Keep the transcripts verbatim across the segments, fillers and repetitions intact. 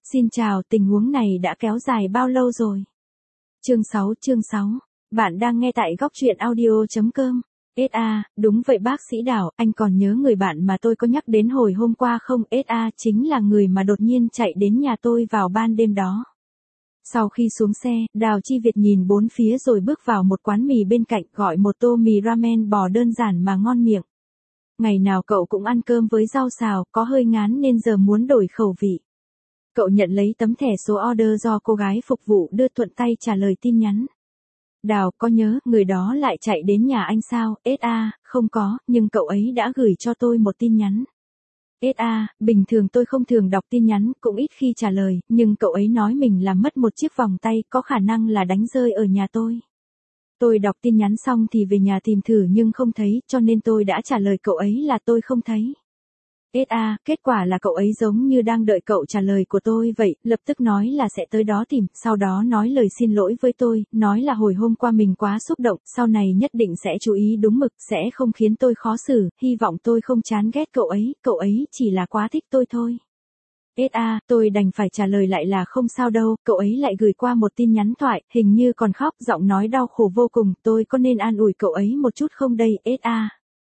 Xin chào, tình huống này đã kéo dài bao lâu rồi? Chương sáu, chương sáu. Bạn đang nghe tại góc truyện audio chấm com. ét a, đúng vậy bác sĩ Đào, anh còn nhớ người bạn mà tôi có nhắc đến hồi hôm qua không? ét a chính là người mà đột nhiên chạy đến nhà tôi vào ban đêm đó. Sau khi xuống xe, Đào Chi Việt nhìn bốn phía rồi bước vào một quán mì bên cạnh, gọi một tô mì ramen bò đơn giản mà ngon miệng. Ngày nào cậu cũng ăn cơm với rau xào, có hơi ngán nên giờ muốn đổi khẩu vị. Cậu nhận lấy tấm thẻ số order do cô gái phục vụ đưa, thuận tay trả lời tin nhắn. Đào, có nhớ, người đó lại chạy đến nhà anh sao? ét a, không có, nhưng cậu ấy đã gửi cho tôi một tin nhắn. ét a, bình thường tôi không thường đọc tin nhắn, cũng ít khi trả lời, nhưng cậu ấy nói mình làm mất một chiếc vòng tay, có khả năng là đánh rơi ở nhà tôi. Tôi đọc tin nhắn xong thì về nhà tìm thử nhưng không thấy, cho nên tôi đã trả lời cậu ấy là tôi không thấy. ét a, kết quả là cậu ấy giống như đang đợi cậu trả lời của tôi vậy, lập tức nói là sẽ tới đó tìm, sau đó nói lời xin lỗi với tôi, nói là hồi hôm qua mình quá xúc động, sau này nhất định sẽ chú ý đúng mực, sẽ không khiến tôi khó xử, hy vọng tôi không chán ghét cậu ấy, cậu ấy chỉ là quá thích tôi thôi. ét a, tôi đành phải trả lời lại là không sao đâu, cậu ấy lại gửi qua một tin nhắn thoại, hình như còn khóc, giọng nói đau khổ vô cùng, tôi có nên an ủi cậu ấy một chút không đây, ét a.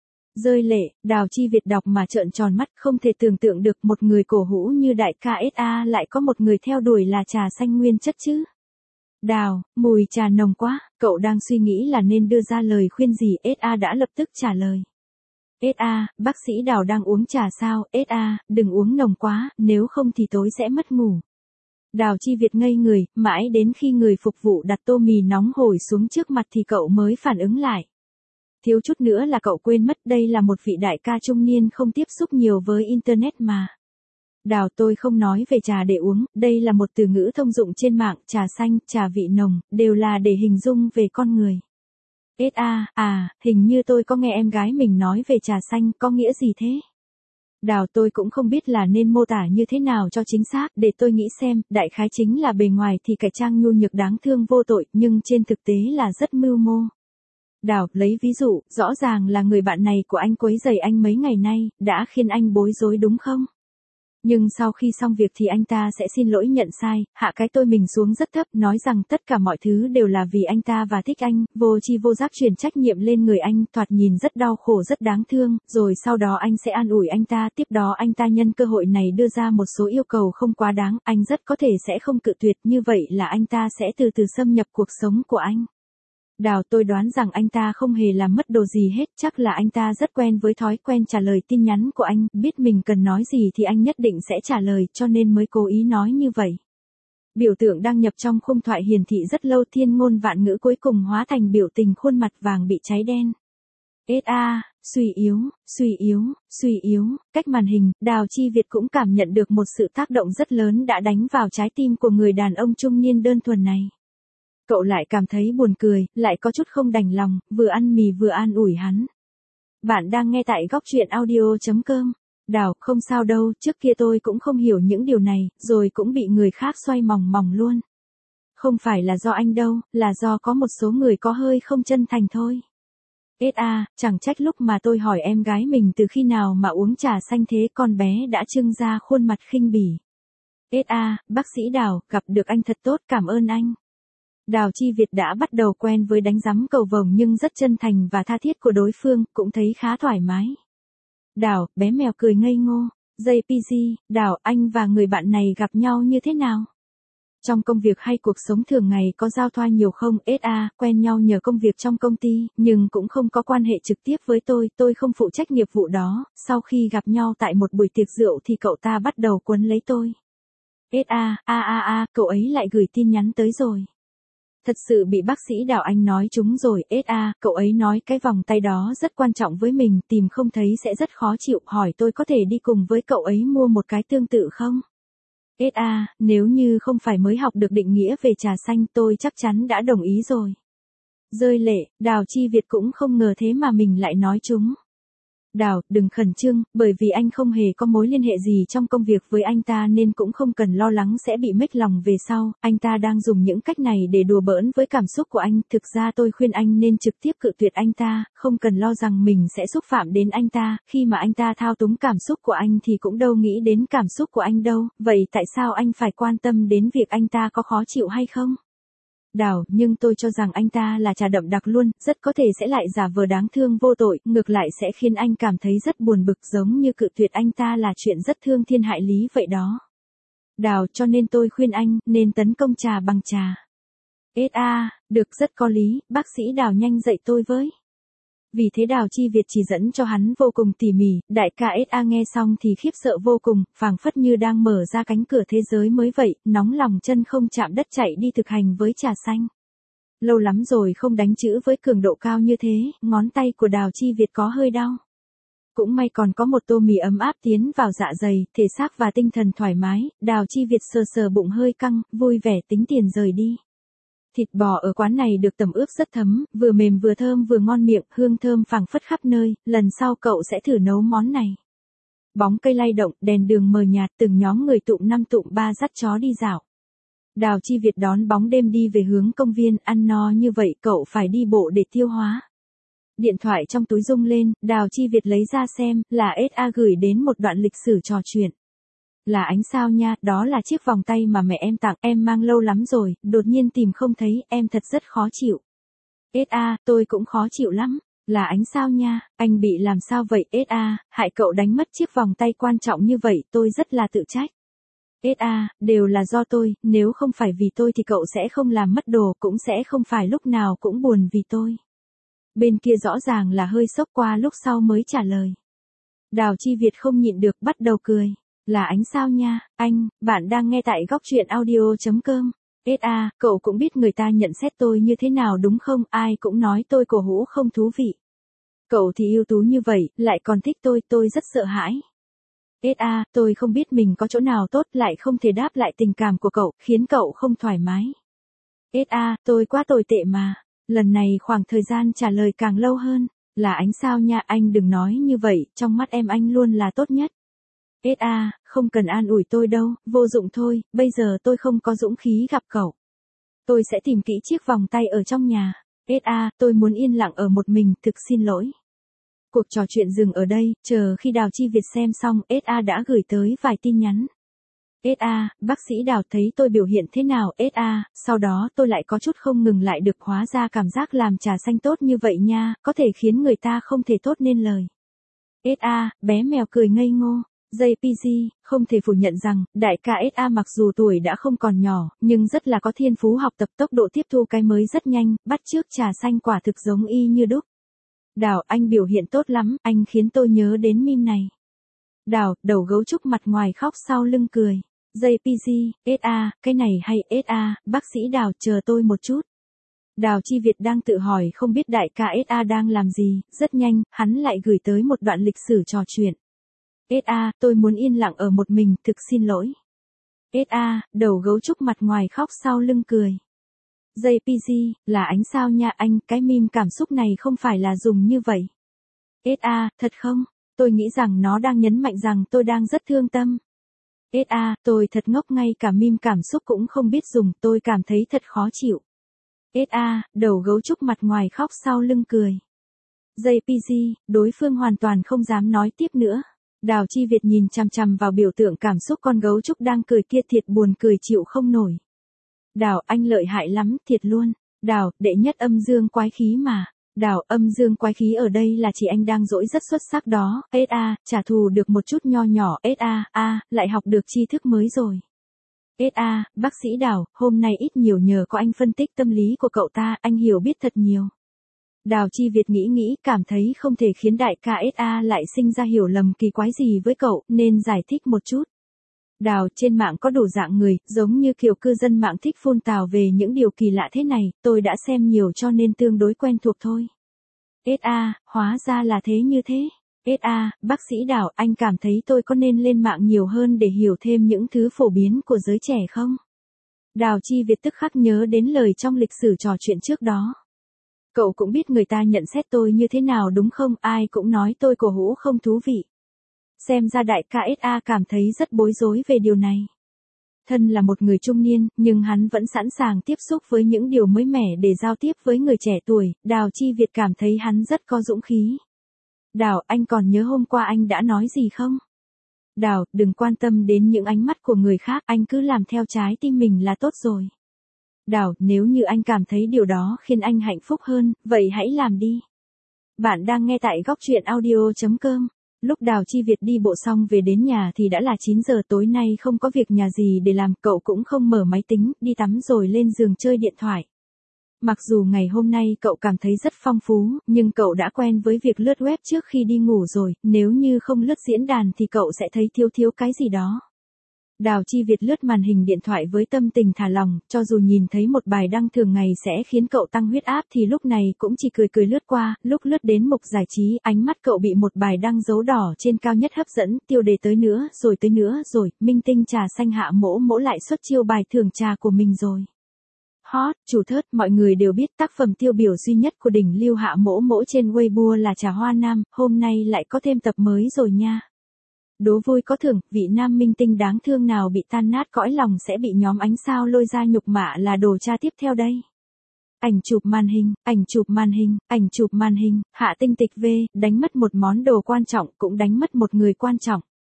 Rơi lệ, Đào Chi Việt đọc mà trợn tròn mắt, không thể tưởng tượng được một người cổ hủ như đại ca ét a lại có một người theo đuổi là trà xanh nguyên chất chứ. Đào, mùi trà nồng quá, cậu đang suy nghĩ là nên đưa ra lời khuyên gì, ét a đã lập tức trả lời. ét a, bác sĩ Đào đang uống trà sao? ét a, đừng uống nồng quá, nếu không thì tối sẽ mất ngủ. Đào Chi Việt ngây người, mãi đến khi người phục vụ đặt tô mì nóng hổi xuống trước mặt thì cậu mới phản ứng lại. Thiếu chút nữa là cậu quên mất đây là một vị đại ca trung niên không tiếp xúc nhiều với Internet mà. Đào, tôi không nói về trà để uống, đây là một từ ngữ thông dụng trên mạng, trà xanh, trà vị nồng, đều là để hình dung về con người. ét a, à, hình như tôi có nghe em gái mình nói về trà xanh, có nghĩa gì thế? Đào, tôi cũng không biết là nên mô tả như thế nào cho chính xác, để tôi nghĩ xem, đại khái chính là bề ngoài thì cải trang nhu nhược đáng thương vô tội, nhưng trên thực tế là rất mưu mô. Đào, lấy ví dụ, rõ ràng là người bạn này của anh quấy rầy anh mấy ngày nay, đã khiến anh bối rối đúng không? Nhưng sau khi xong việc thì anh ta sẽ xin lỗi nhận sai, hạ cái tôi mình xuống rất thấp, nói rằng tất cả mọi thứ đều là vì anh ta và thích anh, vô tri vô giác truyền trách nhiệm lên người anh, thoạt nhìn rất đau khổ rất đáng thương, rồi sau đó anh sẽ an ủi anh ta, tiếp đó anh ta nhân cơ hội này đưa ra một số yêu cầu không quá đáng, anh rất có thể sẽ không cự tuyệt, như vậy là anh ta sẽ từ từ xâm nhập cuộc sống của anh. Đào, tôi đoán rằng anh ta không hề làm mất đồ gì hết, chắc là anh ta rất quen với thói quen trả lời tin nhắn của anh, biết mình cần nói gì thì anh nhất định sẽ trả lời, cho nên mới cố ý nói như vậy. Biểu tượng đang nhập trong khung thoại hiển thị rất lâu, thiên ngôn vạn ngữ cuối cùng hóa thành biểu tình khuôn mặt vàng bị cháy đen. ét a, suy yếu, suy yếu, suy yếu, cách màn hình, Đào Chi Việt cũng cảm nhận được một sự tác động rất lớn đã đánh vào trái tim của người đàn ông trung niên đơn thuần này. Cậu lại cảm thấy buồn cười, lại có chút không đành lòng, vừa ăn mì vừa an ủi hắn. Bạn đang nghe tại góc truyện audio chấm com. Đào, không sao đâu, trước kia tôi cũng không hiểu những điều này, rồi cũng bị người khác xoay mòng mòng luôn. Không phải là do anh đâu, là do có một số người có hơi không chân thành thôi. ét a, chẳng trách lúc mà tôi hỏi em gái mình từ khi nào mà uống trà xanh thế, con bé đã trưng ra khuôn mặt khinh bỉ. ét a, bác sĩ Đào, gặp được anh thật tốt, cảm ơn anh. Đào Chi Việt đã bắt đầu quen với đánh giấm cầu vồng nhưng rất chân thành và tha thiết của đối phương, cũng thấy khá thoải mái. Đào, bé mèo cười ngây ngô. gi pê giê, Đào, anh và người bạn này gặp nhau như thế nào? Trong công việc hay cuộc sống thường ngày có giao thoa nhiều không? ét a, quen nhau nhờ công việc trong công ty, nhưng cũng không có quan hệ trực tiếp với tôi, tôi không phụ trách nghiệp vụ đó, sau khi gặp nhau tại một buổi tiệc rượu thì cậu ta bắt đầu quấn lấy tôi. ét a, a a a, cậu ấy lại gửi tin nhắn tới rồi. Thật sự bị bác sĩ Đào anh nói trúng rồi, ét a, cậu ấy nói cái vòng tay đó rất quan trọng với mình, tìm không thấy sẽ rất khó chịu, hỏi tôi có thể đi cùng với cậu ấy mua một cái tương tự không? ét a, nếu như không phải mới học được định nghĩa về trà xanh tôi chắc chắn đã đồng ý rồi. Rơi lệ, Đào Chi Việt cũng không ngờ thế mà mình lại nói trúng. Đào, đừng khẩn trương, bởi vì anh không hề có mối liên hệ gì trong công việc với anh ta nên cũng không cần lo lắng sẽ bị mếch lòng về sau, anh ta đang dùng những cách này để đùa bỡn với cảm xúc của anh, thực ra tôi khuyên anh nên trực tiếp cự tuyệt anh ta, không cần lo rằng mình sẽ xúc phạm đến anh ta, khi mà anh ta thao túng cảm xúc của anh thì cũng đâu nghĩ đến cảm xúc của anh đâu, vậy tại sao anh phải quan tâm đến việc anh ta có khó chịu hay không? Đào, nhưng tôi cho rằng anh ta là trà đậm đặc luôn, rất có thể sẽ lại giả vờ đáng thương vô tội, ngược lại sẽ khiến anh cảm thấy rất buồn bực giống như cự tuyệt anh ta là chuyện rất thương thiên hại lý vậy đó. Đào, cho nên tôi khuyên anh, nên tấn công trà bằng trà. ét a, được rất có lý, bác sĩ Đào nhanh dạy tôi với. Vì thế Đào Chi Việt chỉ dẫn cho hắn vô cùng tỉ mỉ, đại ca ét a nghe xong thì khiếp sợ vô cùng, phảng phất như đang mở ra cánh cửa thế giới mới vậy, nóng lòng chân không chạm đất chạy đi thực hành với trà xanh. Lâu lắm rồi không đánh chữ với cường độ cao như thế, ngón tay của Đào Chi Việt có hơi đau. Cũng may còn có một tô mì ấm áp tiến vào dạ dày, thể xác và tinh thần thoải mái, Đào Chi Việt sờ sờ bụng hơi căng, vui vẻ tính tiền rời đi. Thịt bò ở quán này được tẩm ướp rất thấm, vừa mềm vừa thơm vừa ngon miệng, hương thơm phảng phất khắp nơi, lần sau cậu sẽ thử nấu món này. Bóng cây lay động, đèn đường mờ nhạt, từng nhóm người tụm năm tụm ba dắt chó đi dạo. Đào Chi Việt đón bóng đêm đi về hướng công viên, ăn no như vậy cậu phải đi bộ để tiêu hóa. Điện thoại trong túi rung lên, Đào Chi Việt lấy ra xem, là ét a gửi đến một đoạn lịch sử trò chuyện. Là Ánh sao nha, đó là chiếc vòng tay mà mẹ em tặng, em mang lâu lắm rồi, đột nhiên tìm không thấy, em thật rất khó chịu. ét a, tôi cũng khó chịu lắm. Là Ánh sao nha, anh bị làm sao vậy ét a, hại cậu đánh mất chiếc vòng tay quan trọng như vậy, tôi rất là tự trách. ét a, đều là do tôi, nếu không phải vì tôi thì cậu sẽ không làm mất đồ, cũng sẽ không phải lúc nào cũng buồn vì tôi. Bên kia rõ ràng là hơi sốc qua lúc sau mới trả lời. Đào Chi Việt không nhịn được bắt đầu cười. Là Ánh sao nha, anh, bạn đang nghe tại góc truyện audio.com. ét a, cậu cũng biết người ta nhận xét tôi như thế nào đúng không, ai cũng nói tôi cổ hủ không thú vị. Cậu thì ưu tú như vậy, lại còn thích tôi, tôi rất sợ hãi. ét a, tôi không biết mình có chỗ nào tốt lại không thể đáp lại tình cảm của cậu, khiến cậu không thoải mái. ét a, tôi quá tồi tệ mà. Lần này khoảng thời gian trả lời càng lâu hơn. Là Ánh sao nha, anh đừng nói như vậy, trong mắt em anh luôn là tốt nhất. ét a, không cần an ủi tôi đâu, vô dụng thôi, bây giờ tôi không có dũng khí gặp cậu. Tôi sẽ tìm kỹ chiếc vòng tay ở trong nhà. ét a, tôi muốn yên lặng ở một mình, thực xin lỗi. Cuộc trò chuyện dừng ở đây, chờ khi Đào Chi Việt xem xong, ét a đã gửi tới vài tin nhắn. ét a, bác sĩ Đào thấy tôi biểu hiện thế nào, ét a, sau đó tôi lại có chút không ngừng lại được, hóa ra cảm giác làm trà xanh tốt như vậy nha, có thể khiến người ta không thể tốt nên lời. ét a, bé mèo cười ngây ngô. jê pê giê, không thể phủ nhận rằng, đại ca ét a mặc dù tuổi đã không còn nhỏ, nhưng rất là có thiên phú học tập, tốc độ tiếp thu cái mới rất nhanh, bắt chước trà xanh quả thực giống y như đúc. Đào, anh biểu hiện tốt lắm, anh khiến tôi nhớ đến meme này. Đào, đầu gấu trúc mặt ngoài khóc sau lưng cười. jê pê giê, ét a, cái này hay, ét a, bác sĩ Đào chờ tôi một chút. Đào Chi Việt đang tự hỏi không biết đại ca ét a đang làm gì, rất nhanh, hắn lại gửi tới một đoạn lịch sử trò chuyện. ét a, tôi muốn yên lặng ở một mình, thực xin lỗi. ét a, đầu gấu trúc mặt ngoài khóc sau lưng cười. jê pê giê, là Ánh sao nha anh, cái meme cảm xúc này không phải là dùng như vậy. ét a, thật không? Tôi nghĩ rằng nó đang nhấn mạnh rằng tôi đang rất thương tâm. ét a, tôi thật ngốc, ngay cả meme cảm xúc cũng không biết dùng, tôi cảm thấy thật khó chịu. ét a, đầu gấu trúc mặt ngoài khóc sau lưng cười. jê pê giê, đối phương hoàn toàn không dám nói tiếp nữa. Đào Chi Việt nhìn chằm chằm vào biểu tượng cảm xúc con gấu trúc đang cười kia, thiệt buồn cười chịu không nổi. Đào, anh lợi hại lắm, thiệt luôn. Đào, đệ nhất âm dương quái khí mà. Đào, âm dương quái khí ở đây là chỉ anh đang dỗi rất xuất sắc đó. ét a, trả thù được một chút nho nhỏ. ét a, a, lại học được tri thức mới rồi. ét a, bác sĩ Đào, hôm nay ít nhiều nhờ có anh phân tích tâm lý của cậu ta, anh hiểu biết thật nhiều. Đào Chi Việt nghĩ nghĩ, cảm thấy không thể khiến đại ca ét a lại sinh ra hiểu lầm kỳ quái gì với cậu, nên giải thích một chút. Đào, trên mạng có đủ dạng người, giống như kiểu cư dân mạng thích phun tào về những điều kỳ lạ thế này, tôi đã xem nhiều cho nên tương đối quen thuộc thôi. ét a, hóa ra là thế như thế. ét a, bác sĩ Đào, anh cảm thấy tôi có nên lên mạng nhiều hơn để hiểu thêm những thứ phổ biến của giới trẻ không? Đào Chi Việt tức khắc nhớ đến lời trong lịch sử trò chuyện trước đó. Cậu cũng biết người ta nhận xét tôi như thế nào đúng không, ai cũng nói tôi cổ hủ không thú vị. Xem ra đại ca ét a cảm thấy rất bối rối về điều này. Thân là một người trung niên, nhưng hắn vẫn sẵn sàng tiếp xúc với những điều mới mẻ để giao tiếp với người trẻ tuổi, Đào Chi Việt cảm thấy hắn rất có dũng khí. Đào, anh còn nhớ hôm qua anh đã nói gì không? Đào, đừng quan tâm đến những ánh mắt của người khác, anh cứ làm theo trái tim mình là tốt rồi. Đào, nếu như anh cảm thấy điều đó khiến anh hạnh phúc hơn, vậy hãy làm đi. Bạn đang nghe tại góc truyện audio chấm com. Lúc Đào Chi Việt đi bộ xong về đến nhà thì đã là chín giờ tối, nay không có việc nhà gì để làm, cậu cũng không mở máy tính, đi tắm rồi lên giường chơi điện thoại. Mặc dù ngày hôm nay cậu cảm thấy rất phong phú, nhưng cậu đã quen với việc lướt web trước khi đi ngủ rồi, nếu như không lướt diễn đàn thì cậu sẽ thấy thiếu thiếu cái gì đó. Đào Chi Việt lướt màn hình điện thoại với tâm tình thả lỏng, cho dù nhìn thấy một bài đăng thường ngày sẽ khiến cậu tăng huyết áp thì lúc này cũng chỉ cười cười lướt qua, lúc lướt đến mục giải trí, ánh mắt cậu bị một bài đăng dấu đỏ trên cao nhất hấp dẫn, tiêu đề tới nữa, rồi tới nữa, rồi, minh tinh trà xanh Hạ Mỗ Mỗ lại xuất chiêu bài thưởng trà của mình rồi. Hot, chủ thớt, mọi người đều biết tác phẩm tiêu biểu duy nhất của đỉnh lưu Hạ Mỗ Mỗ trên Weibo là trà hoa nam, hôm nay lại có thêm tập mới rồi nha. Đố vui có thưởng, vị nam minh tinh đáng thương nào bị tan nát cõi lòng sẽ bị nhóm ánh sao lôi ra nhục mạ là đồ tra tiếp theo đây. Ảnh chụp màn hình, ảnh chụp màn hình, ảnh chụp màn hình, Hạ Tinh Tịch V, đánh mất một món đồ quan trọng cũng đánh mất một người quan trọng.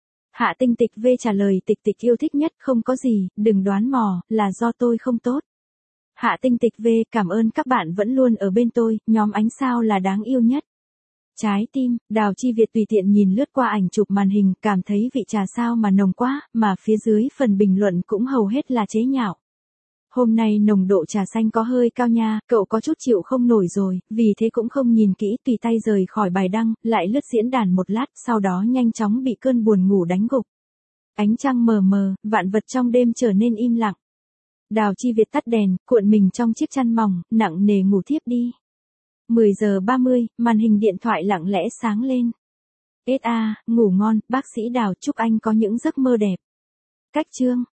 Hạ Tinh Tịch V trả lời Tịch Tịch yêu thích nhất không có gì, đừng đoán mò, là do tôi không tốt. Hạ Tinh Tịch V, cảm ơn các bạn vẫn luôn ở bên tôi, nhóm ánh sao là đáng yêu nhất. Trái tim, Đào Chi Việt tùy tiện nhìn lướt qua ảnh chụp màn hình, cảm thấy vị trà sao mà nồng quá, mà phía dưới phần bình luận cũng hầu hết là chế nhạo. Hôm nay nồng độ trà xanh có hơi cao nha, cậu có chút chịu không nổi rồi, vì thế cũng không nhìn kỹ, tùy tay rời khỏi bài đăng, lại lướt diễn đàn một lát, sau đó nhanh chóng bị cơn buồn ngủ đánh gục. Ánh trăng mờ mờ, vạn vật trong đêm trở nên im lặng. Đào Chi Việt tắt đèn, cuộn mình trong chiếc chăn mỏng, nặng nề ngủ thiếp đi. mười giờ ba mươi, màn hình điện thoại lặng lẽ sáng lên. ét a, ngủ ngon, bác sĩ Đào, chúc anh có những giấc mơ đẹp. Cách chương.